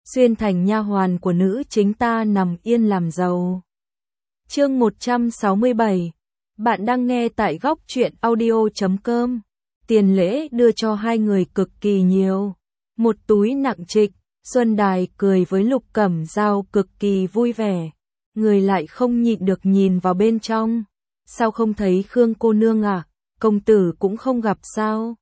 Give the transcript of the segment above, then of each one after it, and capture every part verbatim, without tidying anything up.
xuyên thành nha hoàn của nữ chính ta nằm yên làm giàu. Chương một trăm sáu mươi bảy. Bạn đang nghe tại góc truyện audio chấm com. Tiền lễ đưa cho hai người cực kỳ nhiều. Một túi nặng trịch, Xuân Đài cười với Lục Cẩm Dao cực kỳ vui vẻ. Người lại không nhịn được nhìn vào bên trong. Sao không thấy Khương cô nương à? Công tử cũng không gặp sao?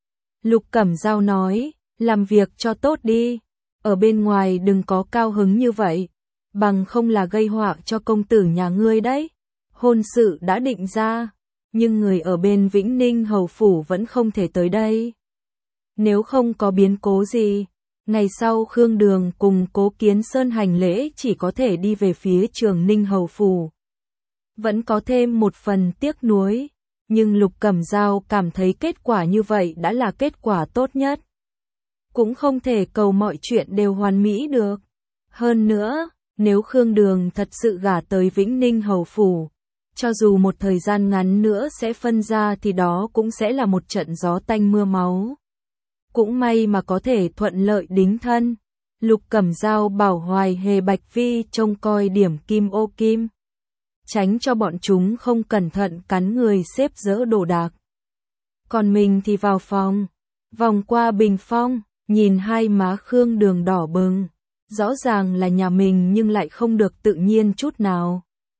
Lục Cẩm Dao nói, làm việc cho tốt đi. Ở bên ngoài đừng có cao hứng như vậy. Bằng không là gây họa cho công tử nhà ngươi đấy. Hôn sự đã định ra, nhưng người ở bên Vĩnh Ninh hầu phủ vẫn không thể tới đây. Nếu không có biến cố gì, ngày sau Khương Đường cùng Cố Kiến Sơn hành lễ chỉ có thể đi về phía Trường Ninh hầu phủ. Vẫn có thêm một phần tiếc nuối, nhưng Lục Cẩm Dao cảm thấy kết quả như vậy đã là kết quả tốt nhất. Cũng không thể cầu mọi chuyện đều hoàn mỹ được. Hơn nữa, nếu Khương Đường thật sự gả tới Vĩnh Ninh hầu phủ, cho dù một thời gian ngắn nữa sẽ phân ra thì đó cũng sẽ là một trận gió tanh mưa máu. Cũng may mà có thể thuận lợi đính thân. Lục Cẩm Dao bảo Hoài Hề Bạch Vi trông coi điểm kim ô kim, tránh cho bọn chúng không cẩn thận cắn người xếp dỡ đồ đạc. Còn mình thì vào phòng, vòng qua bình phong, nhìn hai má Khương Đường đỏ bừng. Rõ ràng là nhà mình nhưng lại không được tự nhiên chút nào.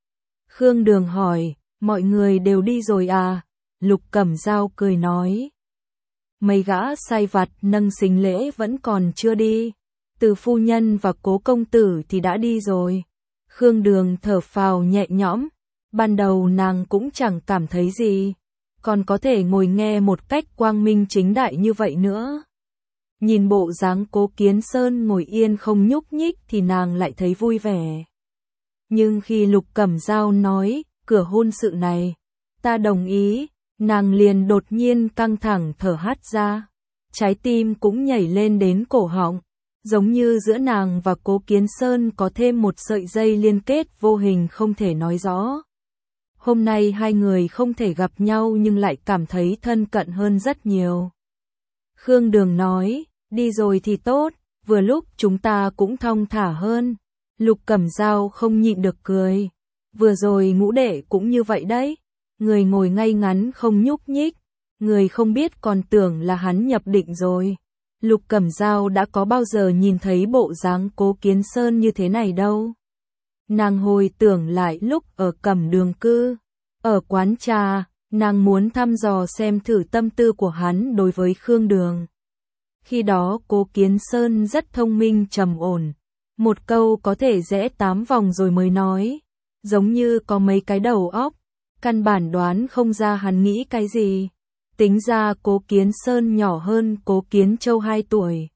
Khương Đường hỏi, mọi người đều đi rồi à? Lục Cẩm Dao cười nói. Mấy gã sai vặt nâng xính lễ vẫn còn chưa đi. Từ phu nhân và Cố công tử thì đã đi rồi. Khương Đường thở phào nhẹ nhõm. Ban đầu nàng cũng chẳng cảm thấy gì. Còn có thể ngồi nghe một cách quang minh chính đại như vậy nữa. Nhìn bộ dáng Cố Kiến Sơn ngồi yên không nhúc nhích thì nàng lại thấy vui vẻ. Nhưng khi Lục Cẩm Dao nói, cửa hôn sự này, ta đồng ý, nàng liền đột nhiên căng thẳng thở hắt ra. Trái tim cũng nhảy lên đến cổ họng, giống như giữa nàng và Cố Kiến Sơn có thêm một sợi dây liên kết vô hình không thể nói rõ. Hôm nay hai người không thể gặp nhau nhưng lại cảm thấy thân cận hơn rất nhiều. Khương Đường nói, đi rồi thì tốt, vừa lúc chúng ta cũng thong thả hơn. Lục Cẩm Dao không nhịn được cười. Vừa rồi ngũ đệ cũng như vậy đấy. Người ngồi ngay ngắn không nhúc nhích. Người không biết còn tưởng là hắn nhập định rồi. Lục Cẩm Dao đã có bao giờ nhìn thấy bộ dáng Cố Kiến Sơn như thế này đâu. Nàng hồi tưởng lại lúc ở Cẩm Đường cư. Ở quán trà, nàng muốn thăm dò xem thử tâm tư của hắn đối với Khương Đường. Khi đó Cố Kiến Sơn rất thông minh trầm ổn. Một câu có thể rẽ tám vòng rồi mới nói. Giống như có mấy cái đầu óc. Căn bản đoán không ra hắn nghĩ cái gì. Tính ra Cố Kiến Sơn nhỏ hơn Cố Kiến Châu hai tuổi.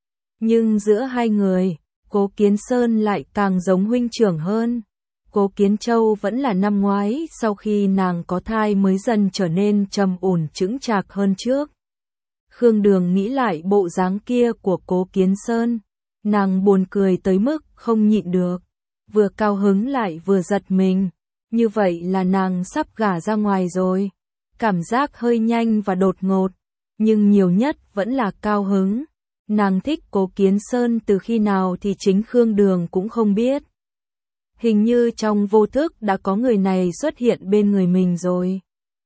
Nhưng giữa hai người, Cố Kiến Sơn lại càng giống huynh trưởng hơn. Cố Kiến Châu vẫn là năm ngoái sau khi nàng có thai mới dần trở nên trầm ổn chững chạc hơn trước. Khương Đường nghĩ lại bộ dáng kia của Cố Kiến Sơn. Nàng buồn cười tới mức không nhịn được. Vừa cao hứng lại vừa giật mình. Như vậy là nàng sắp gả ra ngoài rồi. Cảm giác hơi nhanh và đột ngột. Nhưng nhiều nhất vẫn là cao hứng. Nàng thích Cố Kiến Sơn từ khi nào thì chính Khương Đường cũng không biết. Hình như trong vô thức đã có người này xuất hiện bên người mình rồi.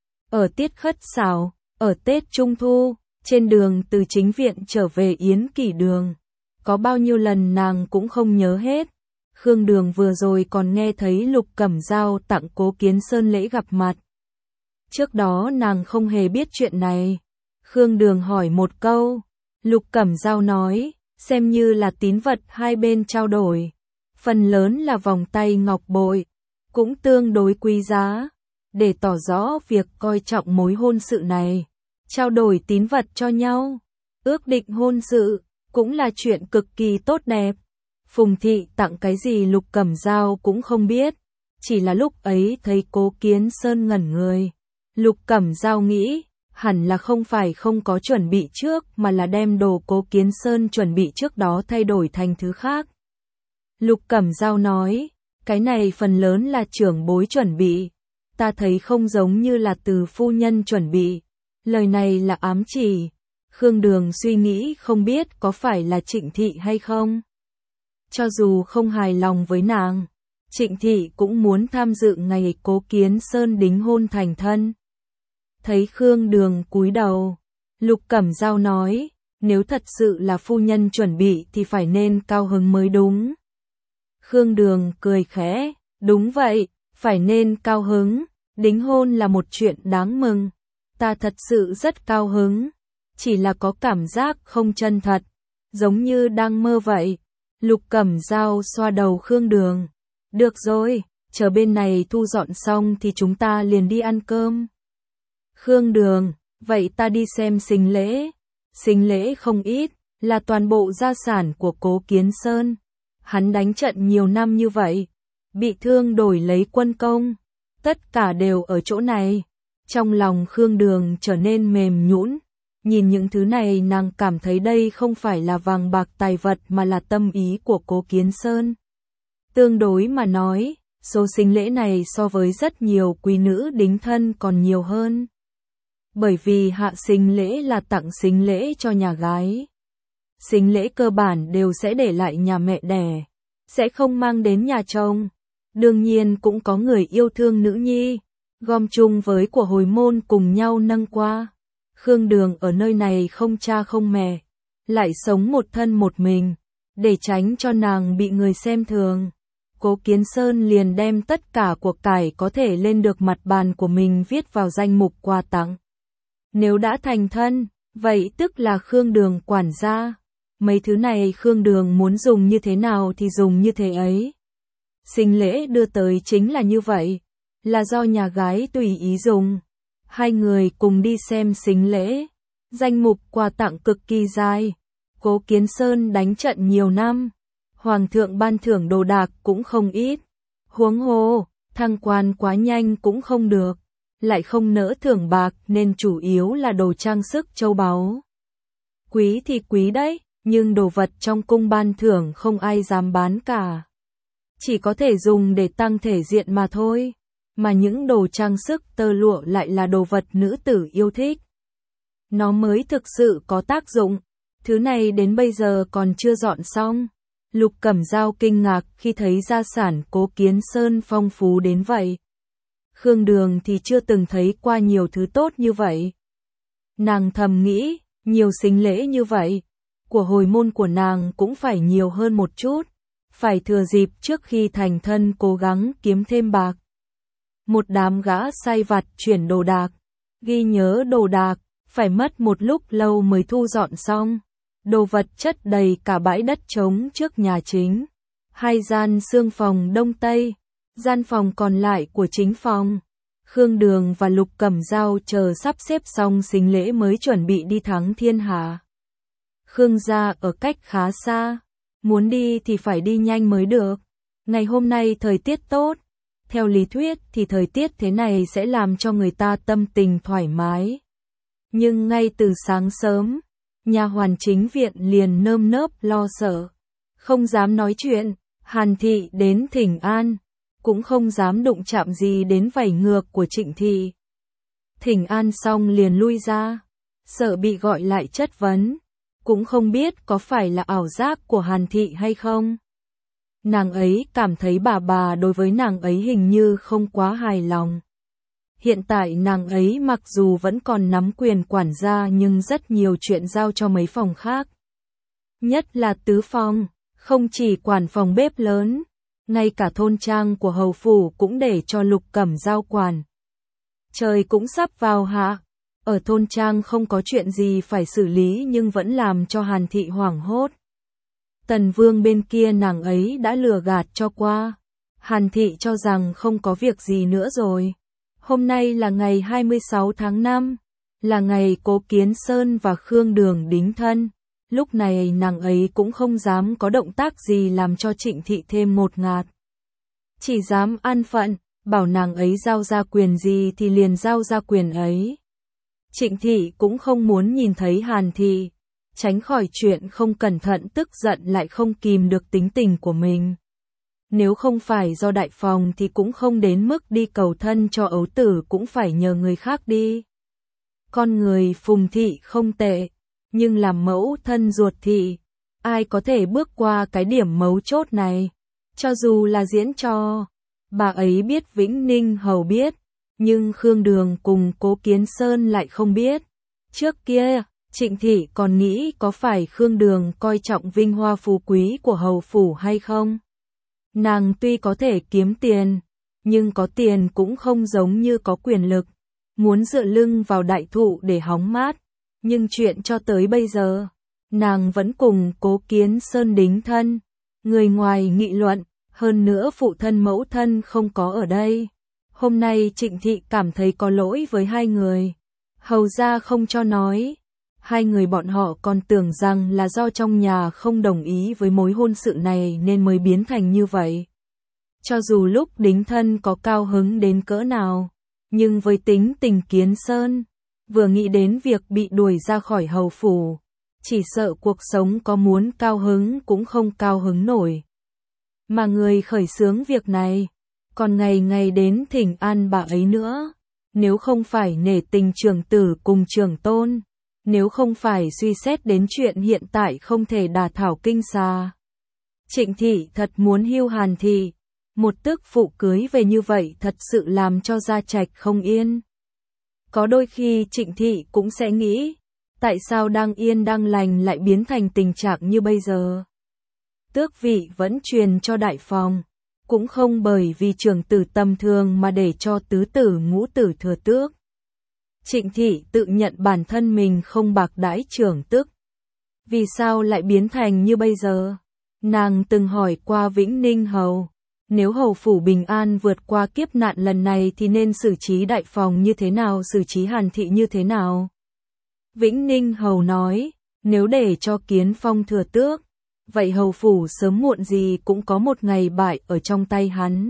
Ở tiết khất xảo, ở Tết Trung Thu, trên đường từ chính viện trở về Yến Kỷ Đường. Có bao nhiêu lần nàng cũng không nhớ hết. Khương Đường vừa rồi còn nghe thấy Lục Cẩm Dao tặng Cố Kiến Sơn lễ gặp mặt. Trước đó nàng không hề biết chuyện này. Khương Đường hỏi một câu. Lục Cẩm Dao nói, xem như là tín vật hai bên trao đổi. Phần lớn là vòng tay ngọc bội, cũng tương đối quý giá. Để tỏ rõ việc coi trọng mối hôn sự này. Trao đổi tín vật cho nhau. Ước định hôn sự, cũng là chuyện cực kỳ tốt đẹp. Phùng thị tặng cái gì Lục Cẩm Dao cũng không biết. Chỉ là lúc ấy thấy Cố Kiến Sơn ngẩn người. Lục Cẩm Dao nghĩ, hẳn là không phải không có chuẩn bị trước mà là đem đồ Cố Kiến Sơn chuẩn bị trước đó thay đổi thành thứ khác. Lục Cẩm Dao nói, cái này phần lớn là trưởng bối chuẩn bị. Ta thấy không giống như là từ phu nhân chuẩn bị. Lời này là ám chỉ. Khương Đường suy nghĩ không biết có phải là Trịnh thị hay không. Cho dù không hài lòng với nàng, Trịnh Thị cũng muốn tham dự ngày Cố Kiến Sơn đính hôn thành thân. Thấy Khương Đường cúi đầu, Lục Cẩm Dao nói, nếu thật sự là phu nhân chuẩn bị thì phải nên cao hứng mới đúng. Khương Đường cười khẽ, đúng vậy, phải nên cao hứng, đính hôn là một chuyện đáng mừng. Ta thật sự rất cao hứng, chỉ là có cảm giác không chân thật, giống như đang mơ vậy. Lục Cẩm Dao xoa đầu Khương Đường. Được rồi, chờ bên này thu dọn xong thì chúng ta liền đi ăn cơm. Khương Đường, vậy ta đi xem sính lễ. Sính lễ không ít, là toàn bộ gia sản của Cố Kiến Sơn. Hắn đánh trận nhiều năm như vậy, bị thương đổi lấy quân công, tất cả đều ở chỗ này. Trong lòng Khương Đường trở nên mềm nhũn, nhìn những thứ này nàng cảm thấy đây không phải là vàng bạc tài vật mà là tâm ý của Cố Kiến Sơn. Tương đối mà nói, số sính lễ này so với rất nhiều quý nữ đính thân còn nhiều hơn. Bởi vì hạ sính lễ là tặng sính lễ cho nhà gái. Sính lễ cơ bản đều sẽ để lại nhà mẹ đẻ, sẽ không mang đến nhà chồng. Đương nhiên cũng có người yêu thương nữ nhi, gom chung với của hồi môn cùng nhau nâng qua. Khương Đường ở nơi này không cha không mẹ, lại sống một thân một mình, để tránh cho nàng bị người xem thường. Cố Kiến Sơn liền đem tất cả của cải có thể lên được mặt bàn của mình viết vào danh mục quà tặng. Nếu đã thành thân, vậy tức là Khương Đường quản gia. Mấy thứ này Khương Đường muốn dùng như thế nào thì dùng như thế ấy. Sính lễ đưa tới chính là như vậy, là do nhà gái tùy ý dùng. Hai người cùng đi xem sính lễ. Danh mục quà tặng cực kỳ dài. Cố Kiến Sơn đánh trận nhiều năm, Hoàng thượng ban thưởng đồ đạc cũng không ít. Huống hồ, thăng quan quá nhanh cũng không được, lại không nỡ thưởng bạc nên chủ yếu là đồ trang sức châu báu. Quý thì quý đấy, nhưng đồ vật trong cung ban thưởng không ai dám bán cả. Chỉ có thể dùng để tăng thể diện mà thôi. Mà những đồ trang sức tơ lụa lại là đồ vật nữ tử yêu thích. Nó mới thực sự có tác dụng. Thứ này đến bây giờ còn chưa dọn xong. Lục Cẩm Dao kinh ngạc khi thấy gia sản Cố Kiến Sơn phong phú đến vậy. Khương Đường thì chưa từng thấy qua nhiều thứ tốt như vậy. Nàng thầm nghĩ, nhiều sính lễ như vậy, của hồi môn của nàng cũng phải nhiều hơn một chút. Phải thừa dịp trước khi thành thân cố gắng kiếm thêm bạc. Một đám gã sai vặt chuyển đồ đạc, ghi nhớ đồ đạc, phải mất một lúc lâu mới thu dọn xong. Đồ vật chất đầy cả bãi đất trống trước nhà chính. Hai gian xương phòng đông tây, gian phòng còn lại của chính phòng. Khương Đường và Lục Cẩm Dao chờ sắp xếp xong sính lễ mới chuẩn bị đi thắng thiên hạ. Khương gia ở cách khá xa, muốn đi thì phải đi nhanh mới được. Ngày hôm nay thời tiết tốt. Theo lý thuyết thì thời tiết thế này sẽ làm cho người ta tâm tình thoải mái. Nhưng ngay từ sáng sớm, nha hoàn chính viện liền nơm nớp lo sợ, không dám nói chuyện. Hàn Thị đến thỉnh an, cũng không dám đụng chạm gì đến vảy ngược của Trịnh Thị. Thỉnh an xong liền lui ra, sợ bị gọi lại chất vấn, cũng không biết có phải là ảo giác của Hàn Thị hay không. Nàng ấy cảm thấy bà bà đối với nàng ấy hình như không quá hài lòng. Hiện tại nàng ấy mặc dù vẫn còn nắm quyền quản gia nhưng rất nhiều chuyện giao cho mấy phòng khác. Nhất là tứ phòng, không chỉ quản phòng bếp lớn, ngay cả thôn trang của hầu phủ cũng để cho Lục Cẩm Dao quản. Trời cũng sắp vào hạ, ở thôn trang không có chuyện gì phải xử lý nhưng vẫn làm cho Hàn Thị hoảng hốt. Tần Vương bên kia nàng ấy đã lừa gạt cho qua. Hàn Thị cho rằng không có việc gì nữa rồi. Hôm nay là ngày hai mươi sáu tháng năm, là ngày Cố Kiến Sơn và Khương Đường đính thân. Lúc này nàng ấy cũng không dám có động tác gì làm cho Trịnh Thị thêm ngột ngạt. Chỉ dám an phận, bảo nàng ấy giao ra quyền gì thì liền giao ra quyền ấy. Trịnh Thị cũng không muốn nhìn thấy Hàn Thị, tránh khỏi chuyện không cẩn thận tức giận lại không kìm được tính tình của mình. Nếu không phải do đại phòng thì cũng không đến mức đi cầu thân cho ấu tử, cũng phải nhờ người khác đi. Con người Phùng Thị không tệ, nhưng làm mẫu thân ruột Thị, ai có thể bước qua cái điểm mấu chốt này, cho dù là diễn trò. Bà ấy biết Vĩnh Ninh Hầu biết, nhưng Khương Đường cùng Cố Kiến Sơn lại không biết. Trước kia, Trịnh Thị còn nghĩ có phải Khương Đường coi trọng vinh hoa phú quý của hầu phủ hay không. Nàng tuy có thể kiếm tiền, nhưng có tiền cũng không giống như có quyền lực, muốn dựa lưng vào đại thụ để hóng mát. Nhưng chuyện cho tới bây giờ, nàng vẫn cùng Cố Kiến Sơn đính thân. Người ngoài nghị luận, hơn nữa phụ thân mẫu thân không có ở đây. Hôm nay Trịnh Thị cảm thấy có lỗi với hai người. Hầu ra không cho nói. Hai người bọn họ còn tưởng rằng là do trong nhà không đồng ý với mối hôn sự này nên mới biến thành như vậy. Cho dù lúc đính thân có cao hứng đến cỡ nào, nhưng với tính tình Kiến Sơn, vừa nghĩ đến việc bị đuổi ra khỏi hầu phủ, chỉ sợ cuộc sống có muốn cao hứng cũng không cao hứng nổi. Mà người khởi xướng việc này, còn ngày ngày đến thỉnh an bà ấy nữa, nếu không phải nể tình trưởng tử cùng trưởng tôn, nếu không phải suy xét đến chuyện hiện tại không thể đả thảo kinh xà. Trịnh Thị thật muốn hưu Hàn Thị, một tức phụ cưới về như vậy thật sự làm cho gia trạch không yên. Có đôi khi Trịnh Thị cũng sẽ nghĩ, tại sao đang yên đang lành lại biến thành tình trạng như bây giờ. Tước vị vẫn truyền cho đại phòng, cũng không bởi vì trưởng tử tầm thường mà để cho tứ tử ngũ tử thừa tước. Trịnh Thị tự nhận bản thân mình không bạc đãi trưởng tước. Vì sao lại biến thành như bây giờ? Nàng từng hỏi qua Vĩnh Ninh Hầu, nếu hầu phủ bình an vượt qua kiếp nạn lần này thì nên xử trí đại phòng như thế nào, xử trí Hàn Thị như thế nào? Vĩnh Ninh Hầu nói, nếu để cho Kiến Phong thừa tước, vậy hầu phủ sớm muộn gì cũng có một ngày bại ở trong tay hắn.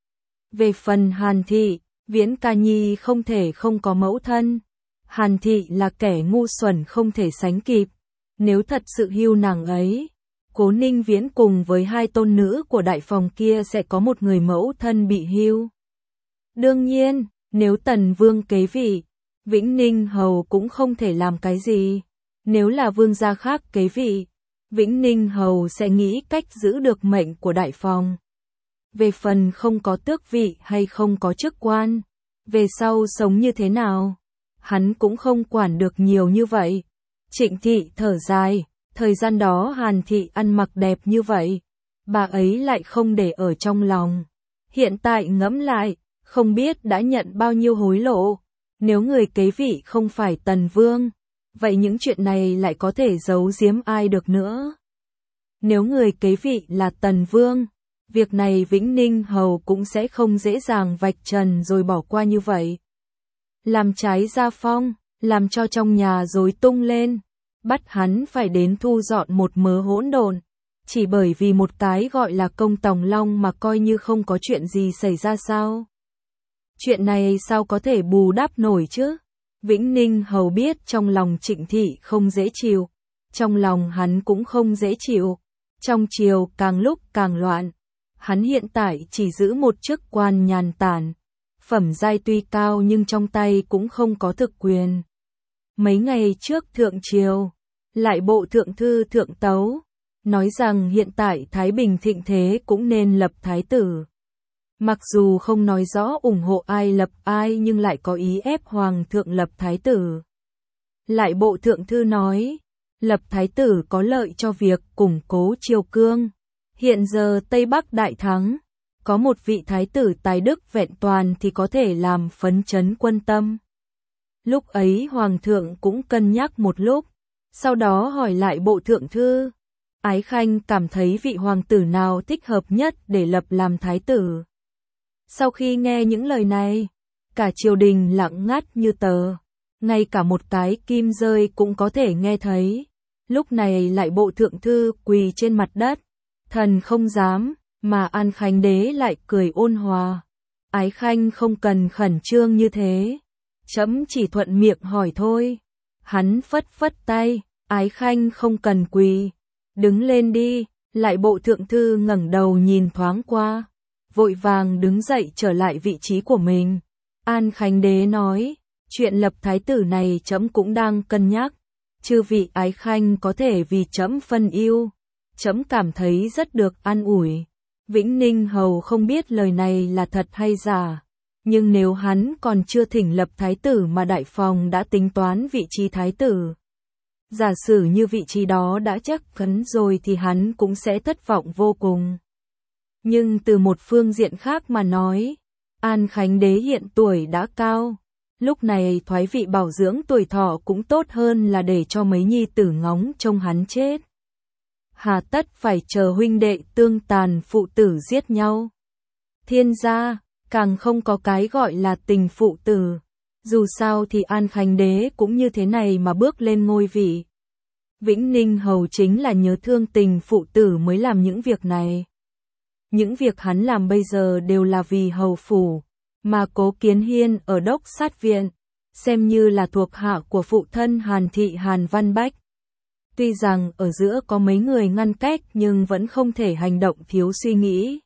Về phần Hàn Thị, Viễn Ca Nhi không thể không có mẫu thân. Hàn Thị là kẻ ngu xuẩn không thể sánh kịp. Nếu thật sự hưu nàng ấy, Cố Ninh Viễn cùng với hai tôn nữ của đại phòng kia sẽ có một người mẫu thân bị hưu. Đương nhiên, nếu Tần Vương kế vị, Vĩnh Ninh Hầu cũng không thể làm cái gì. Nếu là vương gia khác kế vị, Vĩnh Ninh Hầu sẽ nghĩ cách giữ được mệnh của đại phòng. Về phần không có tước vị hay không có chức quan, về sau sống như thế nào, hắn cũng không quản được nhiều như vậy. Trịnh Thị thở dài, thời gian đó Hàn Thị ăn mặc đẹp như vậy, bà ấy lại không để ở trong lòng. Hiện tại ngẫm lại, không biết đã nhận bao nhiêu hối lộ. Nếu người kế vị không phải Tần Vương, vậy những chuyện này lại có thể giấu giếm ai được nữa. Nếu người kế vị là Tần Vương, việc này Vĩnh Ninh Hầu cũng sẽ không dễ dàng vạch trần rồi bỏ qua như vậy. Làm trái gia phong, làm cho trong nhà rối tung lên, bắt hắn phải đến thu dọn một mớ hỗn độn, chỉ bởi vì một cái gọi là công tòng long mà coi như không có chuyện gì xảy ra sao? Chuyện này sao có thể bù đắp nổi chứ? Vĩnh Ninh Hầu biết trong lòng Trịnh Thị không dễ chịu, trong lòng hắn cũng không dễ chịu, trong triều càng lúc càng loạn. Hắn hiện tại chỉ giữ một chức quan nhàn tản, phẩm giai tuy cao nhưng trong tay cũng không có thực quyền. Mấy ngày trước thượng triều, lại bộ thượng thư thượng tấu, nói rằng hiện tại Thái Bình thịnh thế cũng nên lập thái tử. Mặc dù không nói rõ ủng hộ ai lập ai nhưng lại có ý ép hoàng thượng lập thái tử. Lại bộ thượng thư nói, lập thái tử có lợi cho việc củng cố triều cương. Hiện giờ Tây Bắc đại thắng, có một vị thái tử tài đức vẹn toàn thì có thể làm phấn chấn quân tâm. Lúc ấy hoàng thượng cũng cân nhắc một lúc, sau đó hỏi lại bộ thượng thư, Ái Khanh cảm thấy vị hoàng tử nào thích hợp nhất để lập làm thái tử. Sau khi nghe những lời này, cả triều đình lặng ngắt như tờ, ngay cả một cái kim rơi cũng có thể nghe thấy. Lúc này lại bộ thượng thư quỳ trên mặt đất, thần không dám, mà An Khánh đế lại cười ôn hòa. Ái Khanh không cần khẩn trương như thế, trẫm chỉ thuận miệng hỏi thôi. Hắn phất phất tay, Ái Khanh không cần quỳ, đứng lên đi. Lại bộ thượng thư ngẩng đầu nhìn thoáng qua, vội vàng đứng dậy trở lại vị trí của mình. An Khánh đế nói, chuyện lập thái tử này trẫm cũng đang cân nhắc, chư vị Ái Khanh có thể vì trẫm phân ưu, Trẫm cảm thấy rất được an ủi. Vĩnh Ninh Hầu không biết lời này là thật hay giả, nhưng nếu hắn còn chưa thỉnh lập thái tử mà đại phòng đã tính toán vị trí thái tử, giả sử như vị trí đó đã chắc chắn rồi thì hắn cũng sẽ thất vọng vô cùng. Nhưng từ một phương diện khác mà nói, An Khánh Đế hiện tuổi đã cao, lúc này thoái vị bảo dưỡng tuổi thọ cũng tốt hơn là để cho mấy nhi tử ngóng trông hắn chết. Hà tất phải chờ huynh đệ tương tàn phụ tử giết nhau. Thiên gia, càng không có cái gọi là tình phụ tử. Dù sao thì An Khánh Đế cũng như thế này mà bước lên ngôi vị. Vĩnh Ninh Hầu chính là nhớ thương tình phụ tử mới làm những việc này. Những việc hắn làm bây giờ đều là vì hầu phủ, mà Cố Kiến Hiên ở Đốc Sát Viện, xem như là thuộc hạ của phụ thân Hàn Thị Hàn Văn Bách. Tuy rằng ở giữa có mấy người ngăn cách nhưng vẫn không thể hành động thiếu suy nghĩ.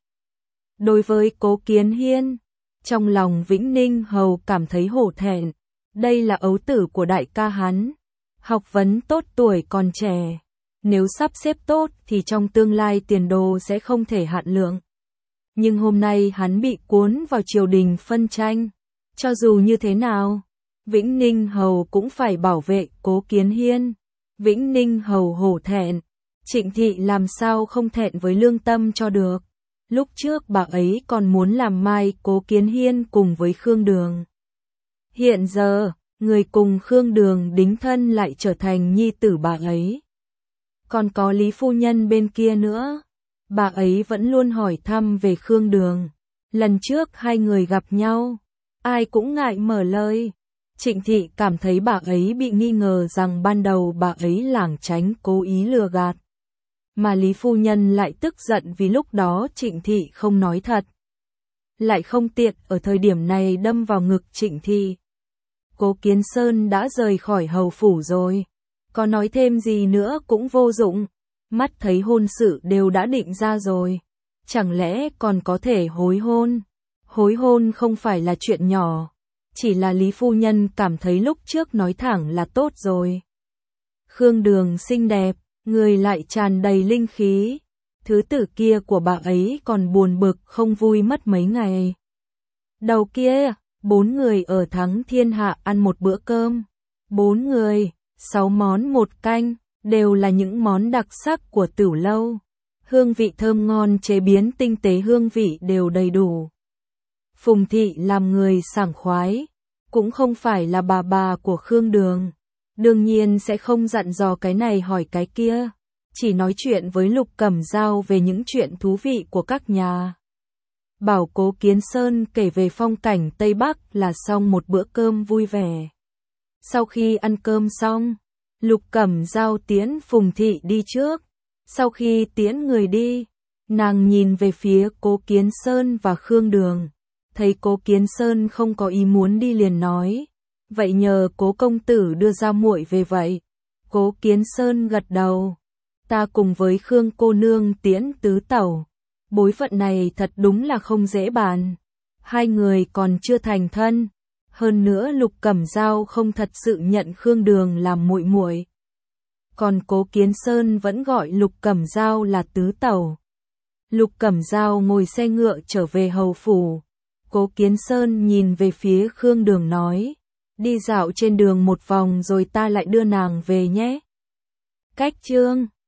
Đối với Cố Kiến Hiên, trong lòng Vĩnh Ninh Hầu cảm thấy hổ thẹn, đây là ấu tử của đại ca hắn, học vấn tốt tuổi còn trẻ, nếu sắp xếp tốt thì trong tương lai tiền đồ sẽ không thể hạn lượng. Nhưng hôm nay hắn bị cuốn vào triều đình phân tranh, cho dù như thế nào, Vĩnh Ninh Hầu cũng phải bảo vệ Cố Kiến Hiên. Vĩnh Ninh Hầu hổ thẹn, Trịnh Thị làm sao không thẹn với lương tâm cho được. Lúc trước bà ấy còn muốn làm mai Cố Kiến Hiên cùng với Khương Đường. Hiện giờ, người cùng Khương Đường đính thân lại trở thành nhi tử bà ấy. Còn có Lý Phu Nhân bên kia nữa, bà ấy vẫn luôn hỏi thăm về Khương Đường. Lần trước hai người gặp nhau, ai cũng ngại mở lời. Trịnh Thị cảm thấy bà ấy bị nghi ngờ rằng ban đầu bà ấy lảng tránh cố ý lừa gạt. Mà Lý Phu Nhân lại tức giận vì lúc đó Trịnh Thị không nói thật. Lại không tiện ở thời điểm này đâm vào ngực Trịnh Thị. Cố Kiến Sơn đã rời khỏi hầu phủ rồi, có nói thêm gì nữa cũng vô dụng, mắt thấy hôn sự đều đã định ra rồi, chẳng lẽ còn có thể hối hôn? Hối hôn không phải là chuyện nhỏ, chỉ là Lý Phu Nhân cảm thấy lúc trước nói thẳng là tốt rồi. Khương Đường xinh đẹp, người lại tràn đầy linh khí, thứ tử kia của bà ấy còn buồn bực không vui mất mấy ngày. Đầu kia, bốn người ở Thắng Thiên Hạ ăn một bữa cơm, bốn người, sáu món một canh, đều là những món đặc sắc của Tửu Lâu. Hương vị thơm ngon, chế biến tinh tế, hương vị đều đầy đủ. Phùng Thị làm người sảng khoái, cũng không phải là bà bà của Khương Đường, đương nhiên sẽ không dặn dò cái này hỏi cái kia, chỉ nói chuyện với Lục Cẩm Dao về những chuyện thú vị của các nhà. Bảo Cố Kiến Sơn kể về phong cảnh Tây Bắc là xong một bữa cơm vui vẻ. Sau khi ăn cơm xong, Lục Cẩm Dao tiễn Phùng Thị đi trước. Sau khi tiễn người đi, nàng nhìn về phía Cố Kiến Sơn và Khương Đường. Thấy Cố Kiến Sơn không có ý muốn đi liền nói, vậy nhờ Cố công tử đưa ra muội về vậy. Cố Kiến Sơn gật đầu, ta cùng với Khương cô nương tiễn tứ tẩu. Bối phận này thật đúng là không dễ bàn. Hai người còn chưa thành thân, hơn nữa Lục Cẩm Dao không thật sự nhận Khương Đường làm muội muội. Còn Cố Kiến Sơn vẫn gọi Lục Cẩm Dao là tứ tẩu. Lục Cẩm Dao ngồi xe ngựa trở về hầu phủ. Cố Kiến Sơn nhìn về phía Khương Đường nói, đi dạo trên đường một vòng rồi ta lại đưa nàng về nhé. Cách chương